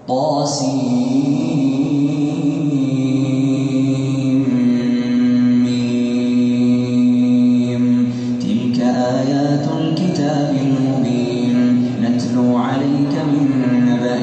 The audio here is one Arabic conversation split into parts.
طاسيم. تلك آيات الكتاب المبين. نتلو عليك من نبأ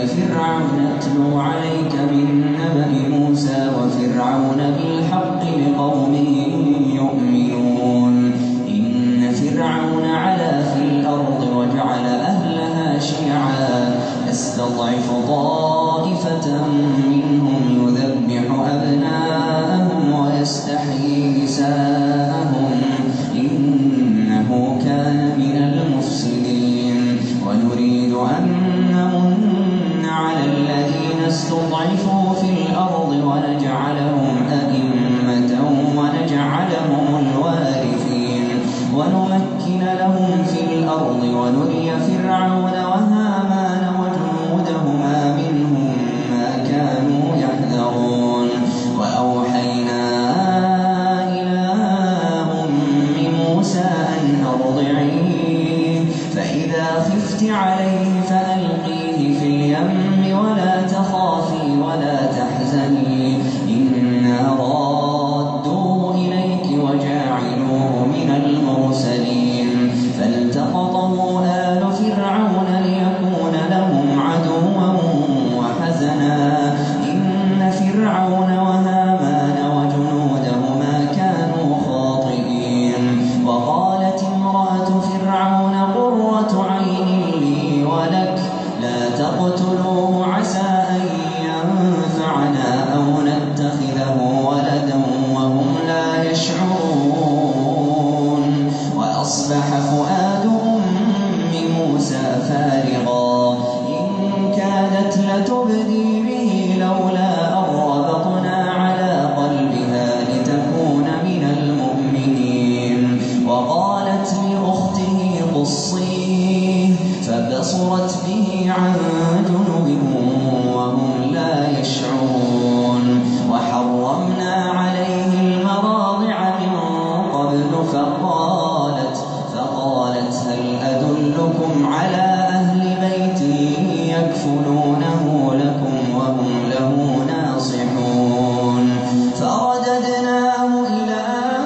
موسى وفرعون بالحق لقوم يؤمنون. إن فرعون علا في الأرض وجعل أهلها شيعا يستضعف طائفة منهم يذبح أبناءهم ويستحيي نساءهم إنه كان من المفسدين. ونريد أن نمن على الذين استضعفوا في الأرض ونجعلهم أئمة ونجعلهم الوارثين ونمكن لهم في الأرض ونري فرعون وهامان وجنودهما منهم ما كانوا يحذرون. وأوحينا إلى أم موسى أن أرضعيه فإذا خفت عليه فألقيه في اليم ولا تخافي ولا تحزني إنا رادوه إليك وجاعلوه من المرسلين. فالتقطه آل فرعون ليكون لهم عدوا وحزنا إن فرعون وهامان وجنودهما كانوا خاطئين. وقالت امرأة فرعون قرة عين لي ولك لا تقتلوه عسى أن ينفعنا أو نتخذه ولدا وهم لا يشعرون. وأصبح فؤاد أم موسى فارغا إن كادت لتبدي به لولا أن ربطنا على قلبها لتكون من المؤمنين. وقالت لأخته قصيه فبصرت به عن جنب وهم لا يشعرون. وحرمنا عليه المراضع من قبل فقالت هل أدلكم على أهل بيت يكفلونه لكم وهم له ناصحون. فرددناه إلى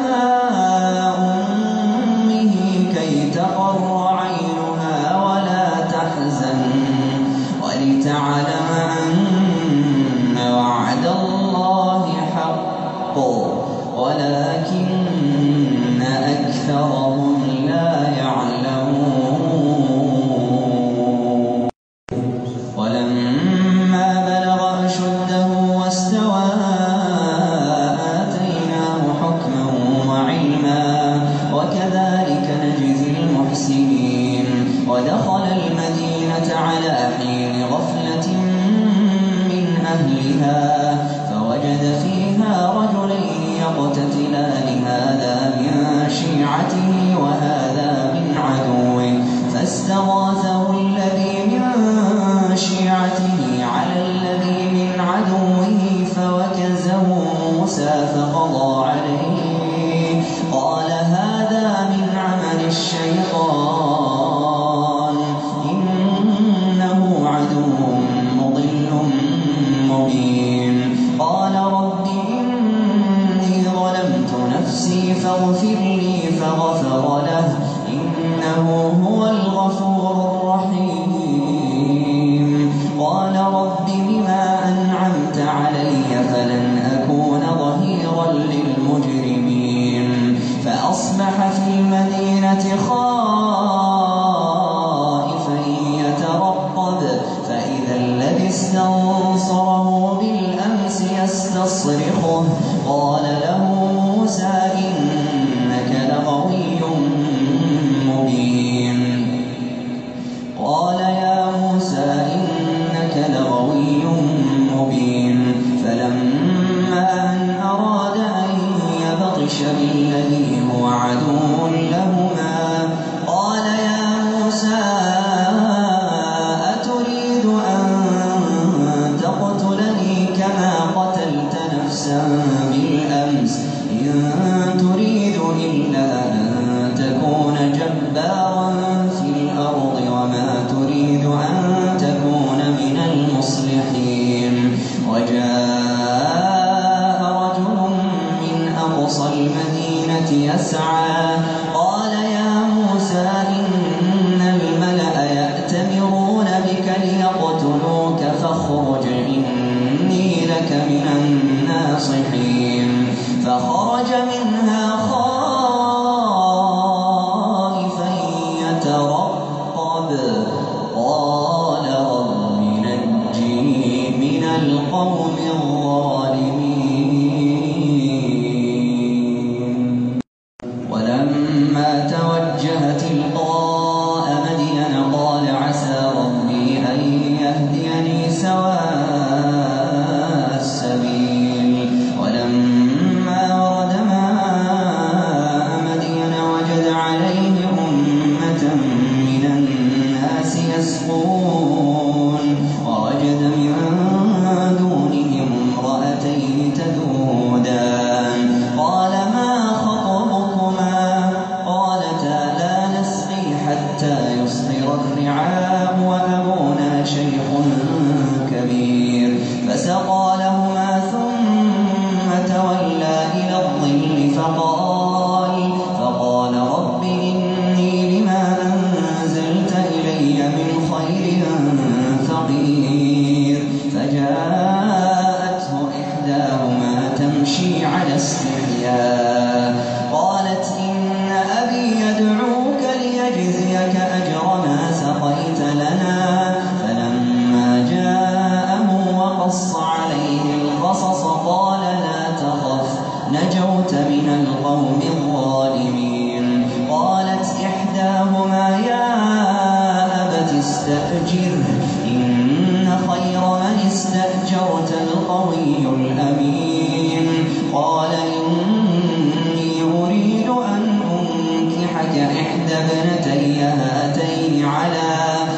أمه كي تقر عينها ولا تحزن ولتعلم أن وعد الله حق ولكن أكثرهم لا يعلمون. ولما بلغ أشده واستوى آتيناه حكما وعلما وكذلك نجزي المحسنين. ودخل المدينة على حين غفلة من أهلها فوجد فيها رجلين يقتتلان هذا من شيعته وهذا من عدوه فاستغاثه الذي من شيعته على الذي من عدوه فوكزه موسى فقضى عليه قال هذا من عمل الشيطان إنه عدو مضل مبين. قال رب إني ظلمت نفسي فاغفر لي فغفر له إنه هو الغفور الرحيم. قال رب بما أنعمت علي فلن أكون ظهيرا للمجرمين. فأصبح في المدينة خائفا يترقب فإذا الذي استنصره بالأمس يستصرخه قال له موسى إنك لغوي مبين. قال يا موسى إنك لغوي مبين. فلما أن أراد أن يبطش بالذي هو عدو لهما قال يا موسى أتريد أن تقتلني كما قتلت نفسا بالأمس إن تريد إلا أن تكون جبارا في الأرض وما تريد أن تكون من المصلحين. يقتلوك فاخرج إني لك من الناصحين فخرج منها خائفا يترقب قال رب نجني من القوم الظالمين ولما توجه تلقاء مدين قال عسى ربي أن يهديني سواء السبيل ولما ورد ماء مدين وجد عليه أمة من الناس يسقون ووجد من دونهم امرأتين تذودان قال ما خطبكما قالتا لا نسقي حتى يصدر الرعاء وأبونا شيخ كبير فسقى لهما ثم تولى إلى الظل فقال رب إني لما أنزلت إلي من خير فقير فجاءته إحداهما تمشي على استحياء قالت إن أبي يدعوك ليجزيك أجر ما سقيت لنا فلما جاءه وقص عليه القصص قال لا تخف نجوت من القوم الظالمين قالت إحداهما يا أبت استأجره إن خير من استأجرت القوي الأمين قال إني أريد أن أنكحك إحدى ابنتي هاتين على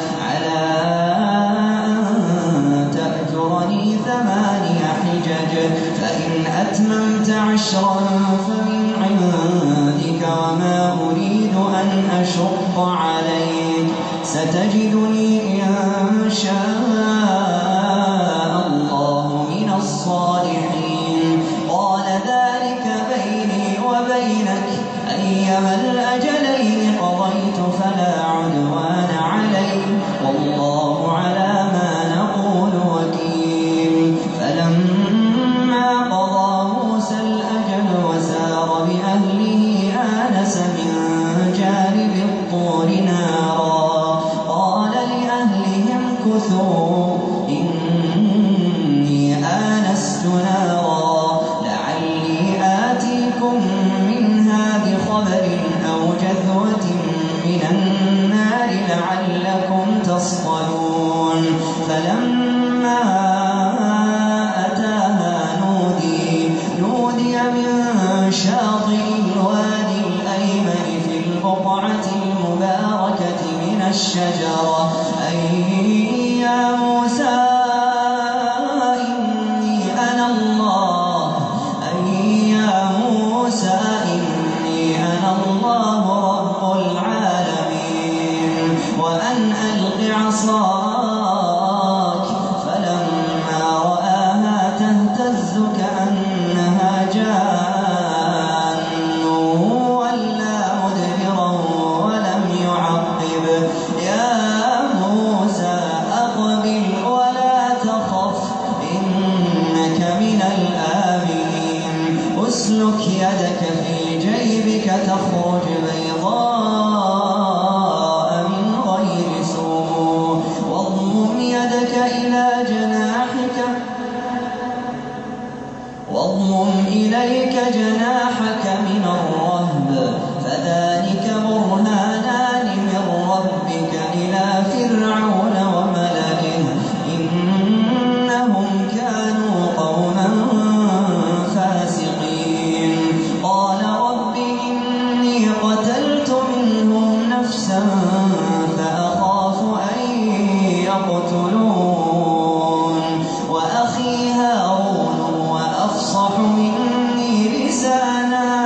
أن تأجرني 8 حجج فإن أتممت 10 فمن عندك وما أريد أن أشق عليك ستجدني إن شاء الله من الصالحين قال ذلك بيني وبينك أيما الأجلين قضيت فلا عدوان علي والله على ما نقول وكيل فلما قضى موسى الأجل وسار بأهله آنس من جانب الطور نارا قال لأهلهم كثوا إني آنست نارا لعلي آتيكم منها بخبر أو جذوة من النار لعلكم تصطلون فلما أتاها نودي من شاطئ الوادي الأيمن في البقعة المباركة من الشجرة أي يا موسى إني أنا الله رب العالمين وأن ألق عصاك فلما رآها تهتز كأنها جان ولى مدبرا ولم يعقب يا موسى أقبل ولا تخف إنك من الآمنين أسلك يدك في جيبك تخرج بيضاء من غير سوء واضمم يدك إليك جناحك من الرهب فذلك برهانان من ربك إلى فرعون وملئه إنهم كانوا قوما فاسقين قال رب إني قتلت منهم نفسا فأخاف أن يقتلون وأخي هارون هو أفصح مني لسانا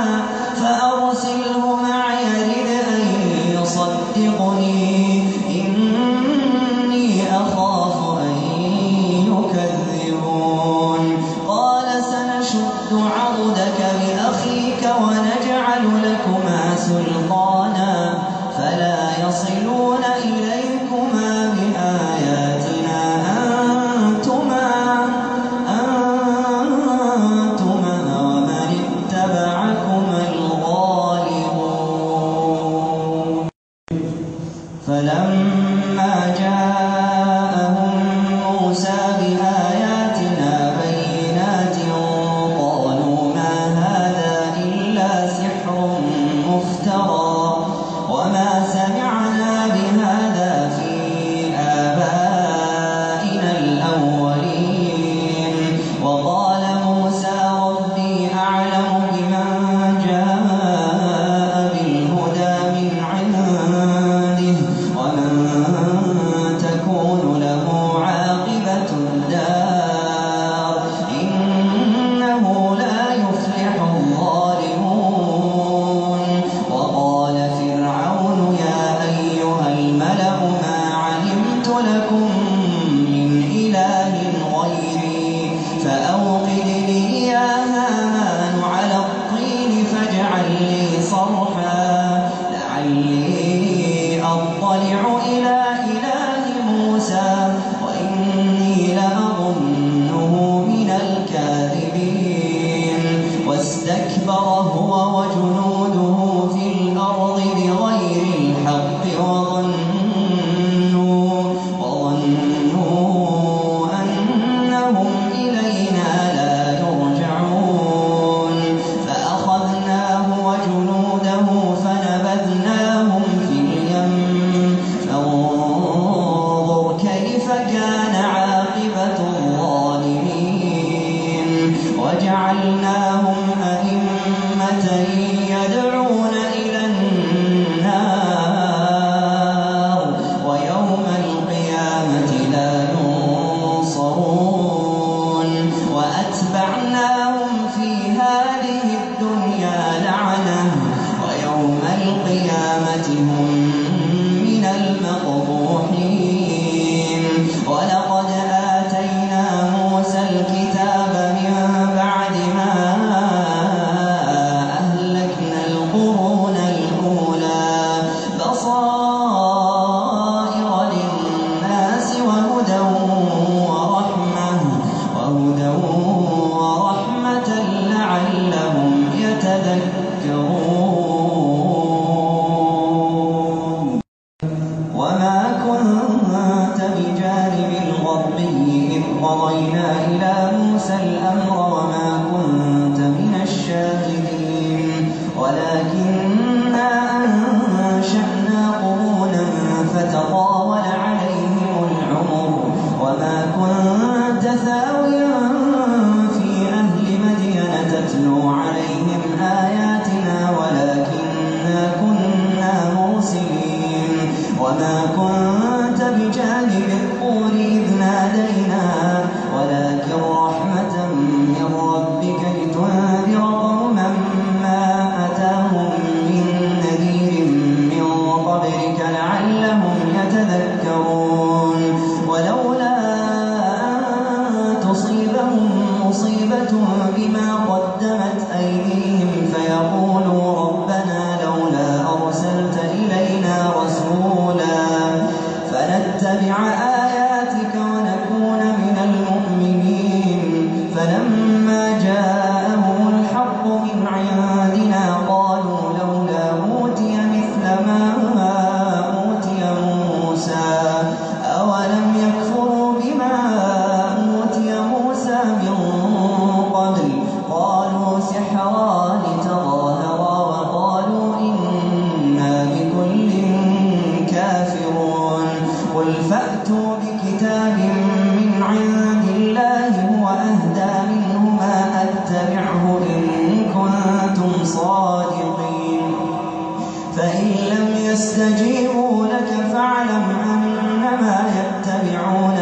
قضينا إلى موسى الأمر وما كنت من الشاهدين ولكننا أنشأنا قرونا فتطاول عليهم العمر وما كنت ثاويا في أهل مدين تتلو عليهم آياتنا ولكننا كنا مرسلين وما كنت بجانب الطور إذ نادينا ولكن رحمة من ربك لتنذر قوما ما أتاهم من نذير من قبلك لعلهم يتذكرون ولولا أن تصيبهم مصيبة بما قدمت أيديهم فيقولوا ربنا لولا أرسلت إلينا رسولا فنتبع آياتك ونكون من المؤمنين فلما جاءهم الحق من عندنا قالوا لولا أوتي مثل ما أوتي موسى أولم يكفروا بما أوتي موسى من قبل قالوا سحران تظاهرا وقالوا إنا بكل كافرون قل فأتوا بكتاب من عند الله هو أهدى منهما أتبعه إن كنتم صادقين فإن لم يستجيبوا لك فاعلم أنما يتبعون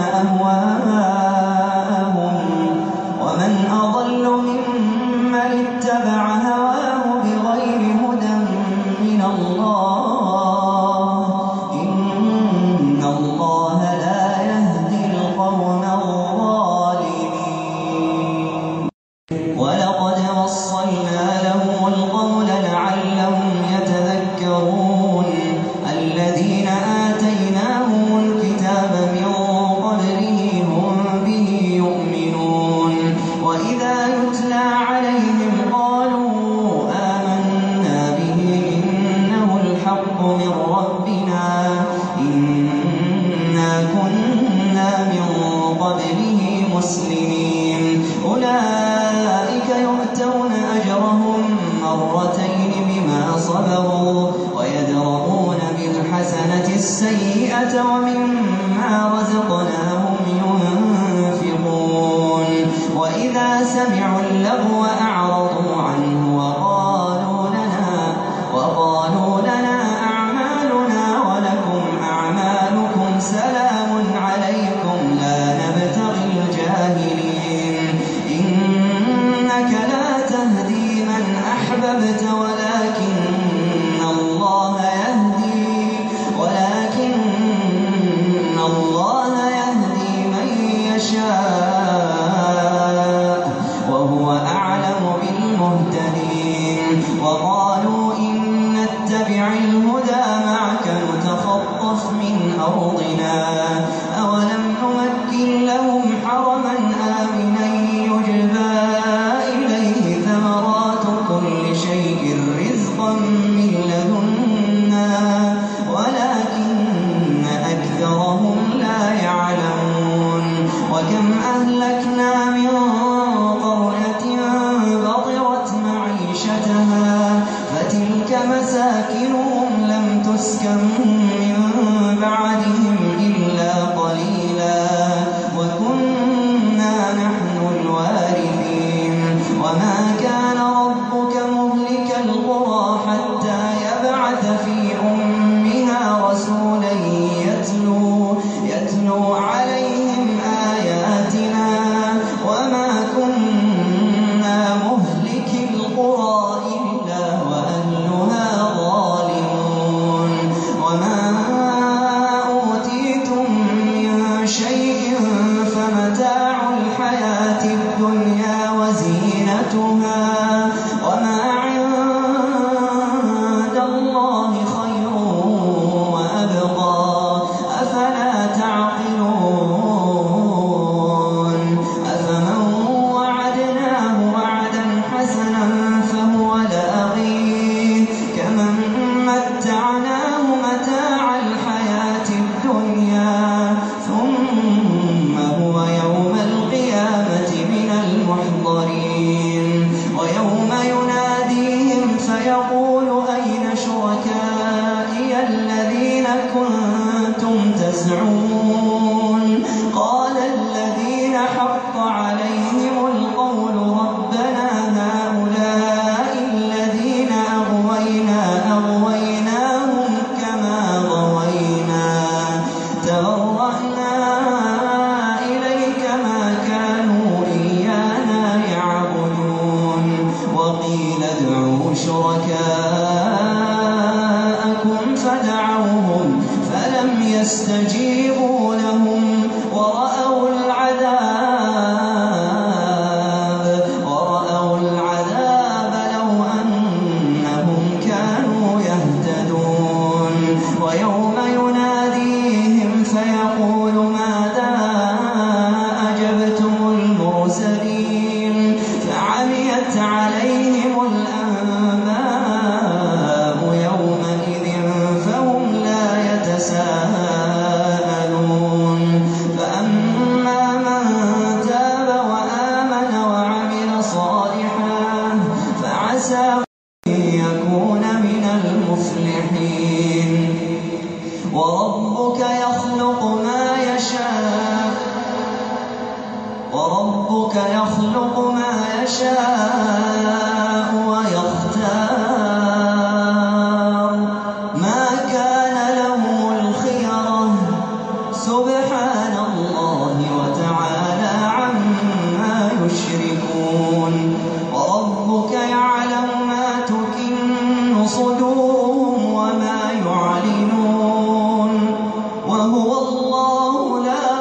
أهواءهم ومن أضل ممن اتبع هواه بغير هدى من الله إن الله لا يهدي القوم الظالمين ولقد وصلنا لهم القول لعلهم يتذكرون الذين آتيناهم الكتاب من قبله هم به يؤمنون وإذا يتلى عليهم قالوا آمنا به إنه الحق من ربنا إنا كنا من قبله مسلمين أولئك يؤتون أجرهم مرتين بما صبروا ويدرؤون بالحسنة السيئة ومما رزقناهم ينفقون وإذا سمعوا اللغو أعرضوا عنه وقالوا لنا أعمالنا ولكم أعمالكم سلام عليكم لا نبتغي الجاهلين إنك لا تهدي من أحببت ولكن الله يهدي من يشاء وهو أعلم بالمهتدين وقالوا إن نتبع الهدى معك نتخطف من أرضنا أولم نمكن لهم حرما آمنا يجبى إليه ثمرات كل شيء رزقا من لدنا ولكن أكثرهم لا يعلمون وكم أهلكنا من قرية بطرت معيشتها فتلك مساكنهم لم تسكن من بعدهم إلا قليلا وكنا نحن الوارثين وما كان ربك مهلك القرى حتى يبعث في أمها رسولا يتلو عليهم آياتنا وما كنا مهلك القرى إلا وأهلها ظالمون وما أوتيتم من شيء فمتاع الحياة الدنيا وزينتها وما عند الله خير وأبقى أفلا تعقلون أفمن وعدناه وعدا حسنا فهو لاقيه كمن متعناه متاع الحياة الدنيا ثم هو يوم وربك يخلق ما يشاء ويختار ما كان لهم الخيرة سبحان الله وتعالى عما يشركون وربك يعلم ما تكن صدورهم وما يعلنون وهو الله لا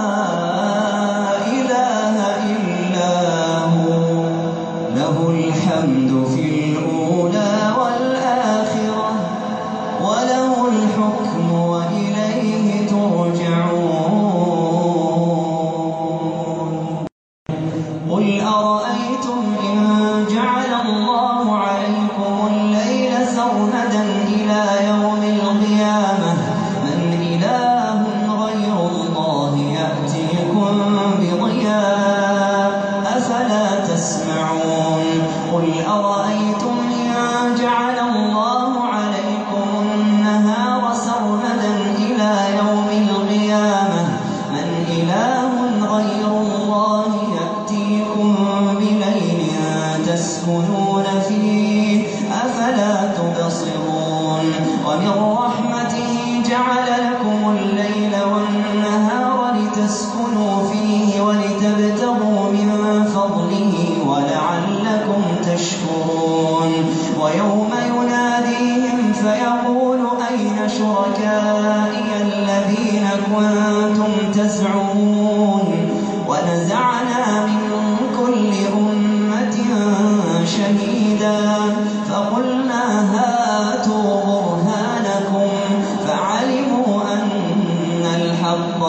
إله إلا هو له الحمد في الأولى والآخرة وله الحكم وإليه ترجعون قل أرأيتم إن جعل الله عليكم الليل سرمدا إلى يوم القيامة من إله غير الله يأتيكم بضياء أفلا تسمعون قل أرأيتم إن جعل الله عليكم النهار سرمدا إلى يوم القيامة من إله غير الله يأتيكم بليل تسكنون فيه أفلا تبصرون ومن رحمته جعل لكم الليل والنهار لتسكنوا فيه ولتبتغوا من فضله ولعلكم تشكرون ويوم يناديهم فيقول أين شركائي الذين كنتم تزعمون ونزعنا من كل أمة شهيدا فقلنا هاتوا برهانكم فعلموا أن الحق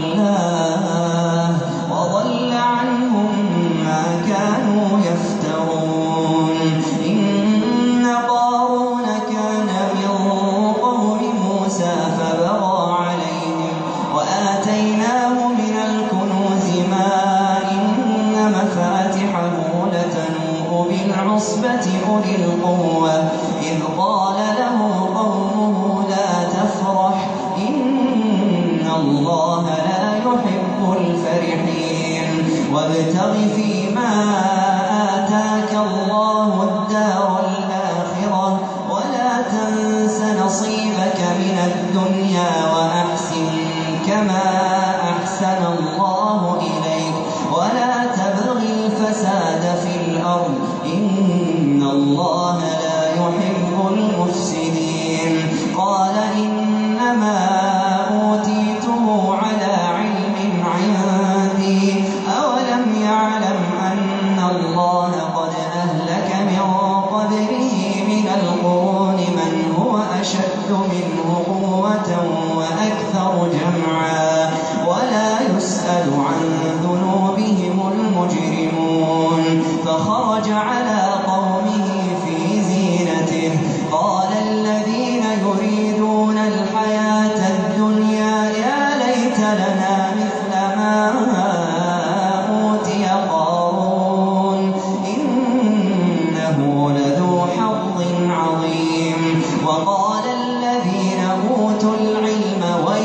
لله وضل عنهم ما كانوا يفترون إن قارون كان من قوم موسى فبغى عليهم وآتيناه من الكنوز ما إن مفاتحه لتنوء بالعصبة أولي القوة إذ قال له قومه لا تفرح إن الله لا يحب الفرحين وابتغ فيما آتاك الله الدار الآخرة ولا تنس نصيبك من الدنيا وأحسن كما أحسن الله إليك ولا تبغ الفساد في الأرض إن الله لا يحب المفسدين قال إنما أوتيته على علم عندي أولم يعلم أن الله قد أهلك من قبله من القرون من هو أشد منه قوة وأكثر جمعا ولا يسأل عن ذنوبهم المجرمون فخرج على قومه في زينته قال الذين يريدون الحياة الدنيا يا ليت لنا مثل ما أوتي قارون إنه لذو حظ عظيم وقال الذين أوتوا العلم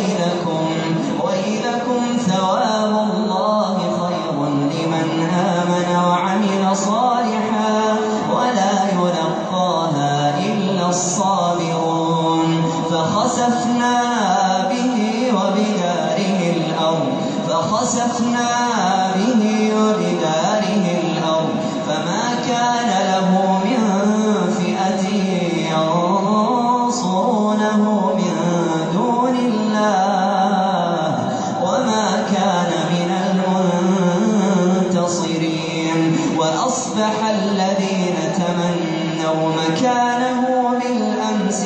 ويلكم ثواب الله خير لمن آمن وعمل صالحا ولا يلقاها إلا الصابرون فخسفنا به وبداره الأرض فما كان له من فئة ينصرونه من دون الله وما كان من المنتصرين وأصبح الذين تمنوا مكانه بالأمس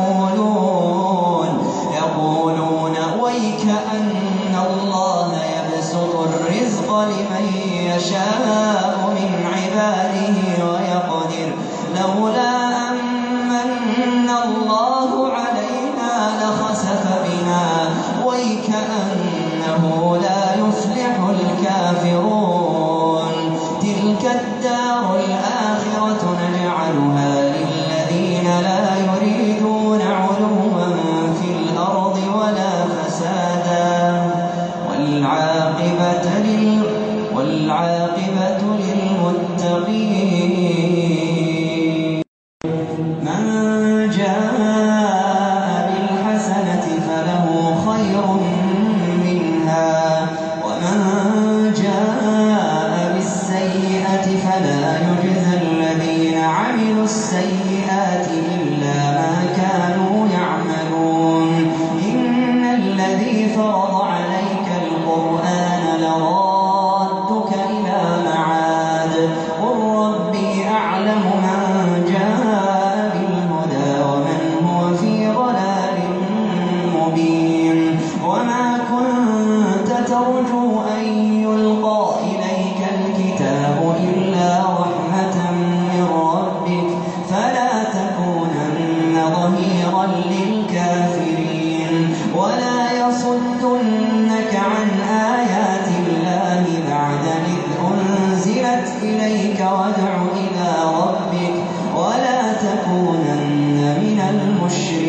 يقولون ويك أن الله يبسط الرزق لمن يشاء من عباده ويقدر لولا أمن الله علينا لخسف بنا ويكأنه لا يفلح الكافرون تلك الدار الآخرة نجعلها للذين لا يريدون علوا في الأرض ولا فسادا والعاقبة والعاقبة للمتقين. من جاء بالحسنة فله خير منها ومن جاء بالسيئة فلا يجزى الذين عملوا السيئات إلا ما كانوا يعملون. إن الذي فرض عليك القرآن لرادك إلى معاد قل ربي أعلم من جاء بالهدى ومن هو في ضلال مبين. وما كنت ترجو أن يلقى إليك الكتاب إلا رحمة من ربك فلا تكونن ظهيرا للكافرين ولا يصدنك عن آيات الله بعد إذ أنزلت إليك وادع إلى ربك ولا تكونن من المشركين.